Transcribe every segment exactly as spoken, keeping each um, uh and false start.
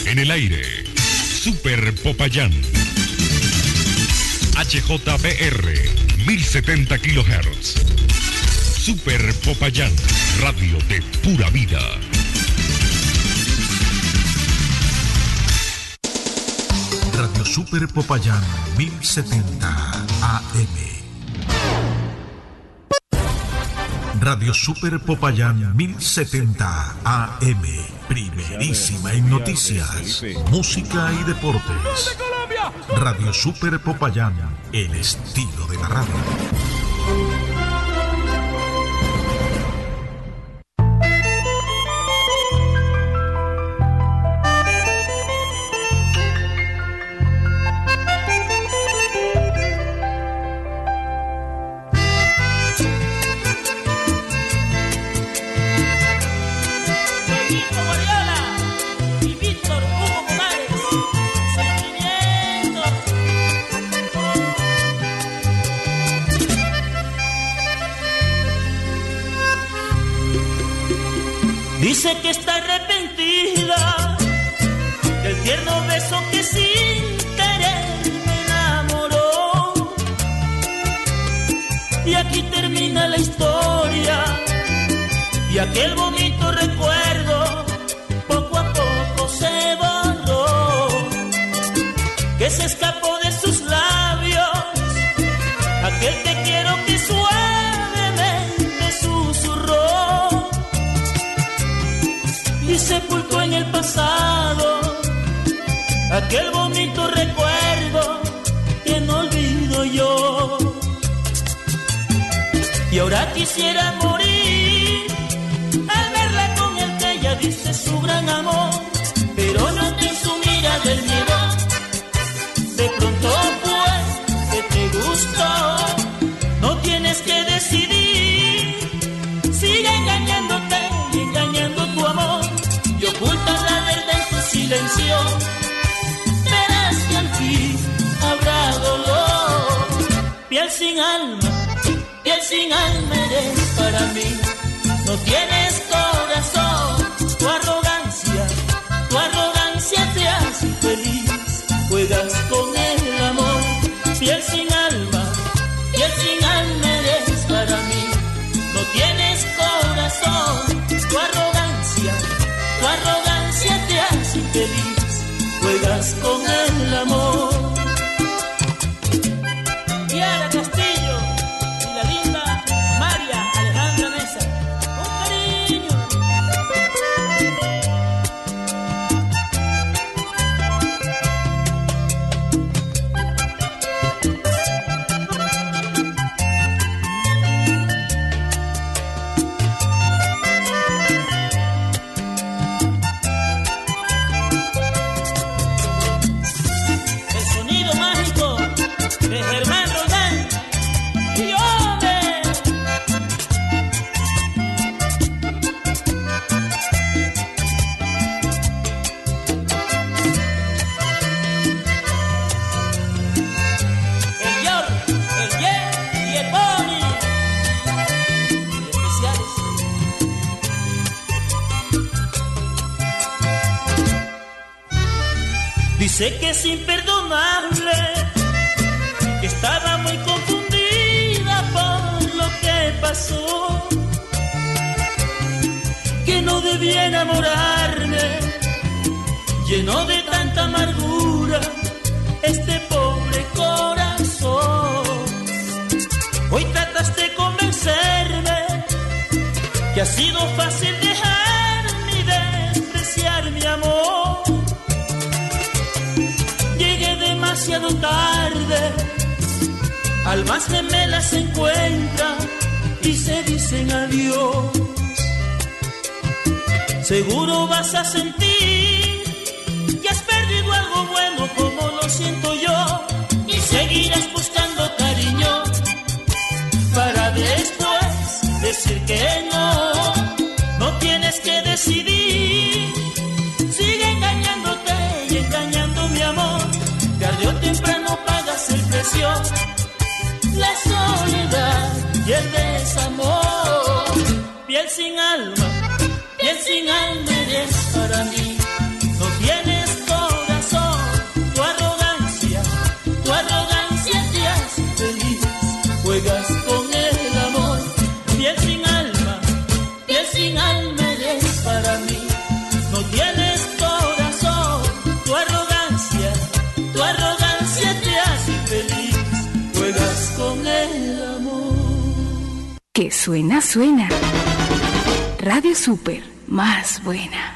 En el aire, Super Popayán. H J B R, mil setenta kilohertz. Super Popayán, radio de pura vida. Radio Super Popayán, mil setenta A M. Radio Super Popayán mil setenta A M, primerísima en noticias, música y deportes. Radio Super Popayán, el estilo de la radio. Dice que está arrepentida del tierno beso que sin querer me enamoró. Y aquí termina la historia y aquel bonito recuerdo poco a poco se borró. Que se escapó de sus labios aquel te quiero que suavemente susurró. Y sepultó en el pasado aquel bonito recuerdo que no olvido yo. Y ahora quisiera morir al verla con el que ella dice su gran amor, pero no en su mirada el miedo. De pronto pues que te gustó, no tienes que decidir, sigue engañándote y engañando tu amor. Y ocultas la verdad en tu silencio, verás que al fin habrá dolor. Piel sin alma, piel sin alma eres para mí. No tienes corazón, tu arrogancia, tu arrogancia te hace feliz. Juegas con el amor, piel sin alma, piel sin alma eres para mí. No tienes corazón, tu arrogancia, tu arrogancia te hace feliz, juegas con el amor. Yara Castillo y la linda María Alejandra Mesa, con cariño. Sé que es imperdonable, que estaba muy confundida por lo que pasó, que no debía enamorarme, lleno de tanta amargura este pobre corazón. Hoy trataste de convencerme que ha sido fácil dejarme y despreciar mi amor. Demasiado tarde, almas gemelas se encuentran y se dicen adiós. Seguro vas a sentir que has perdido algo bueno como lo siento yo, y seguirás buscando cariño para después decir que no. No tienes que decidir, sigue engañándote y engañando mi amor. Tarde o temprano pagas el precio, la soledad y el desamor. Piel sin alma, piel sin alma eres para mí. No tienes que suena, suena. Radio Super, más buena.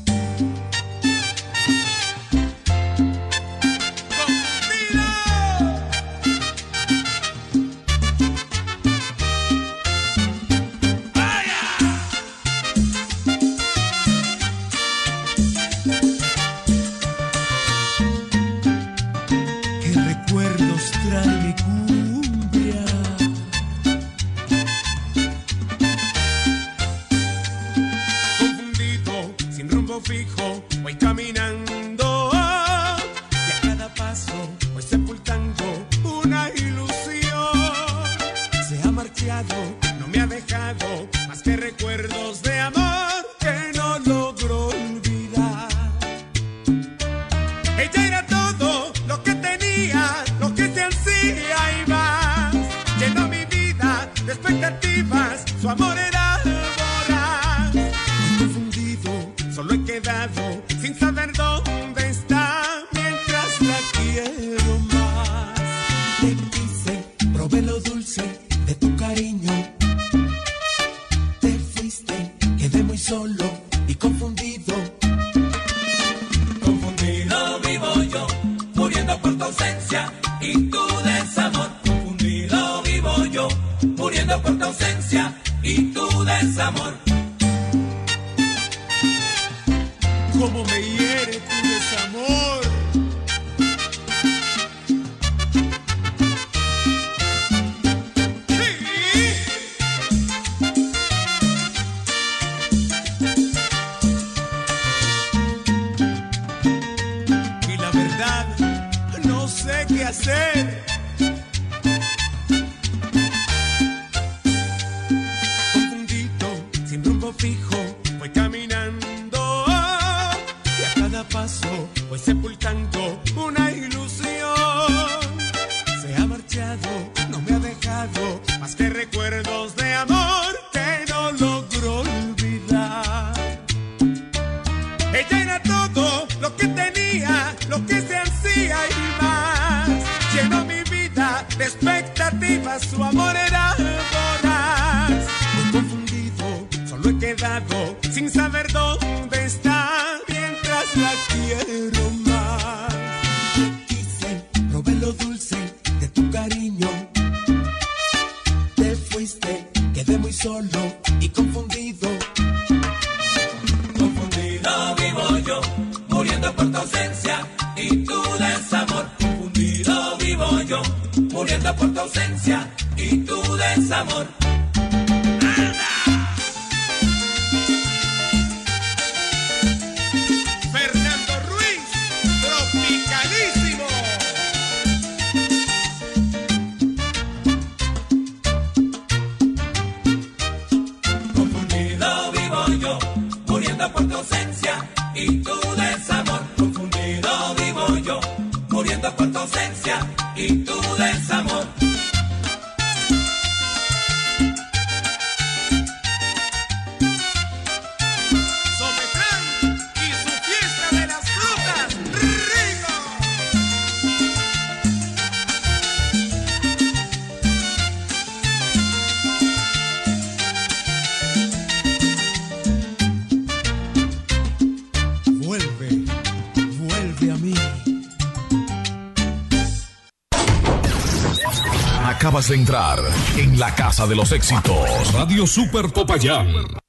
Acabas de entrar en la casa de los éxitos. Radio Super Popayán.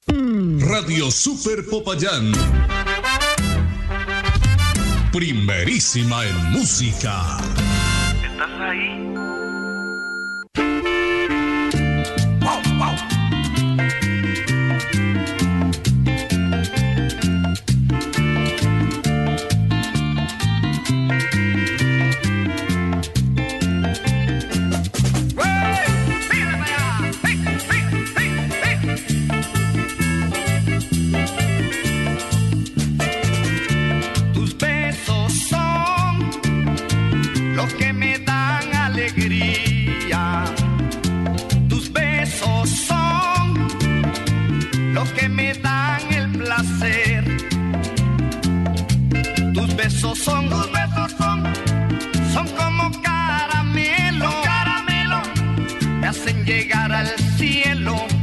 Radio Super Popayán. Primerísima en música. ¿Estás ahí? Wow, wow. Son, tus besos son, son como caramelo, caramelo, me hacen llegar al cielo.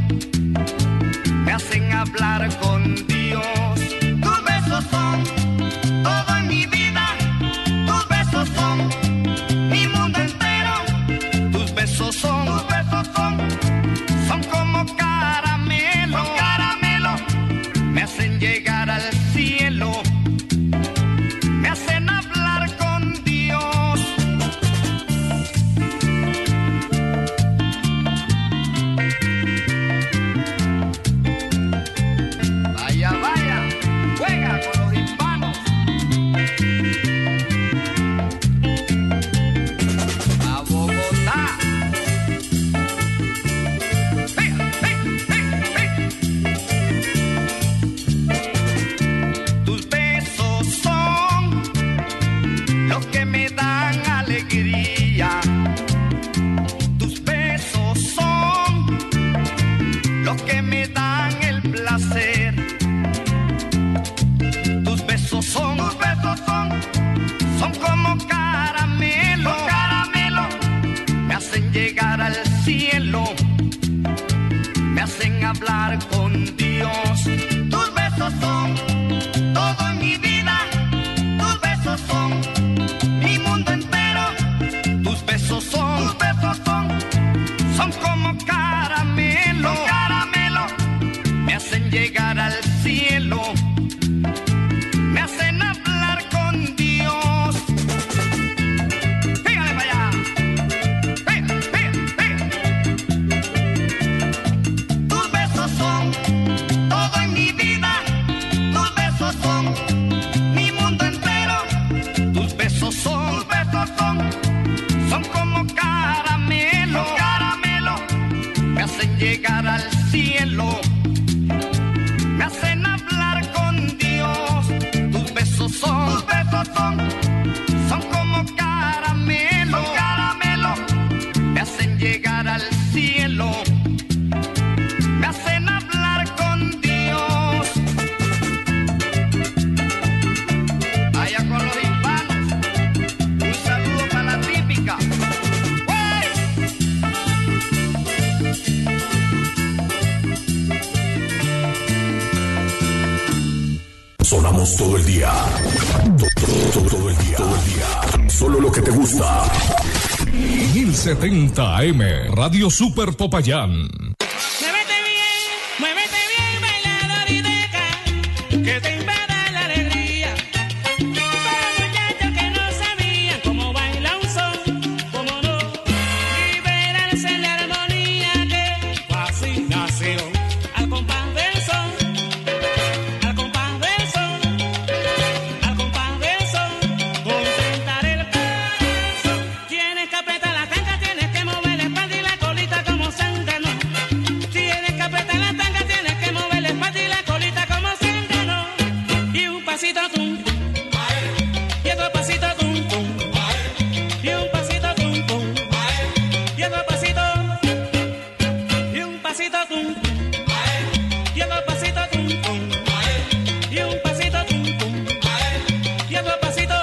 hablar con Dios. Tus besos son todo en mi vida, tus besos son mi mundo entero. Tus besos son, tus besos son, son como caramelo, caramelo. Me hacen llegar al cielo, me hacen hablar con Dios. Vaya, vaya, juega con los hispanos. A Bogotá. Hey, hey, hey, hey. Tus besos son los que me dan alegría. Tus besos son los que me dan el placer. Tus besos son, tus besos son, son como caramelo, caramelo. Me hacen llegar al cielo, me hacen hablar con Dios. Tus besos son todo en mi vida, tus besos son mi mundo entero. Tus besos son, tus besos son, son como caramelo, caramelo. Me hacen llegar al cielo, me hacen hablar con Dios. Pégale para allá. Pega, pega, pega. Tus besos son todo en mi vida, tus besos son mi mundo entero. Tus besos son, tus besos son, son como caramelo, caramelo. Me hacen llegar al cielo, me hacen hablar con Dios. Tus besos son, tus besos son, son como caramelo, caramelo. Me hacen llegar al cielo, me hacen hablar con Dios. Allá con los hispanos, un saludo para la típica. ¡Hey! Sonamos todo el día. Todo, todo, todo el día. Todo el día. Solo lo que te gusta. mil setenta A M, Radio Super Popayán. Muévete bien, muévete bien, bailador y deja que te invada la alegría. Para muchachos que no sabían cómo baila un son, cómo no, liberarse en la armonía que fascinación. Al compás del son, al compás del son, al compás del son, contentar el corazón. Tienes que apretar la tanga, tienes que mover la espalda y la colita como zángano. Tienes que apretar la tanga, tienes que mover la espalda y la colita como zángano. Y un pasito tum tum, y otro pasito tum tum, y un pasito tum tum, y otro pasito, y un pasito tum tum, y otro pasito tum tum, y un pasito tum tum, y otro pasito.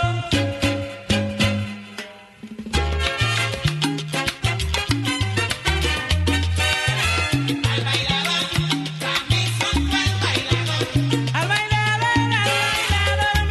Al bailador, al bailador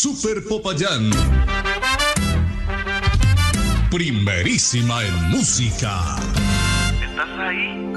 Super Popayán. Primerísima en música. ¿Estás ahí?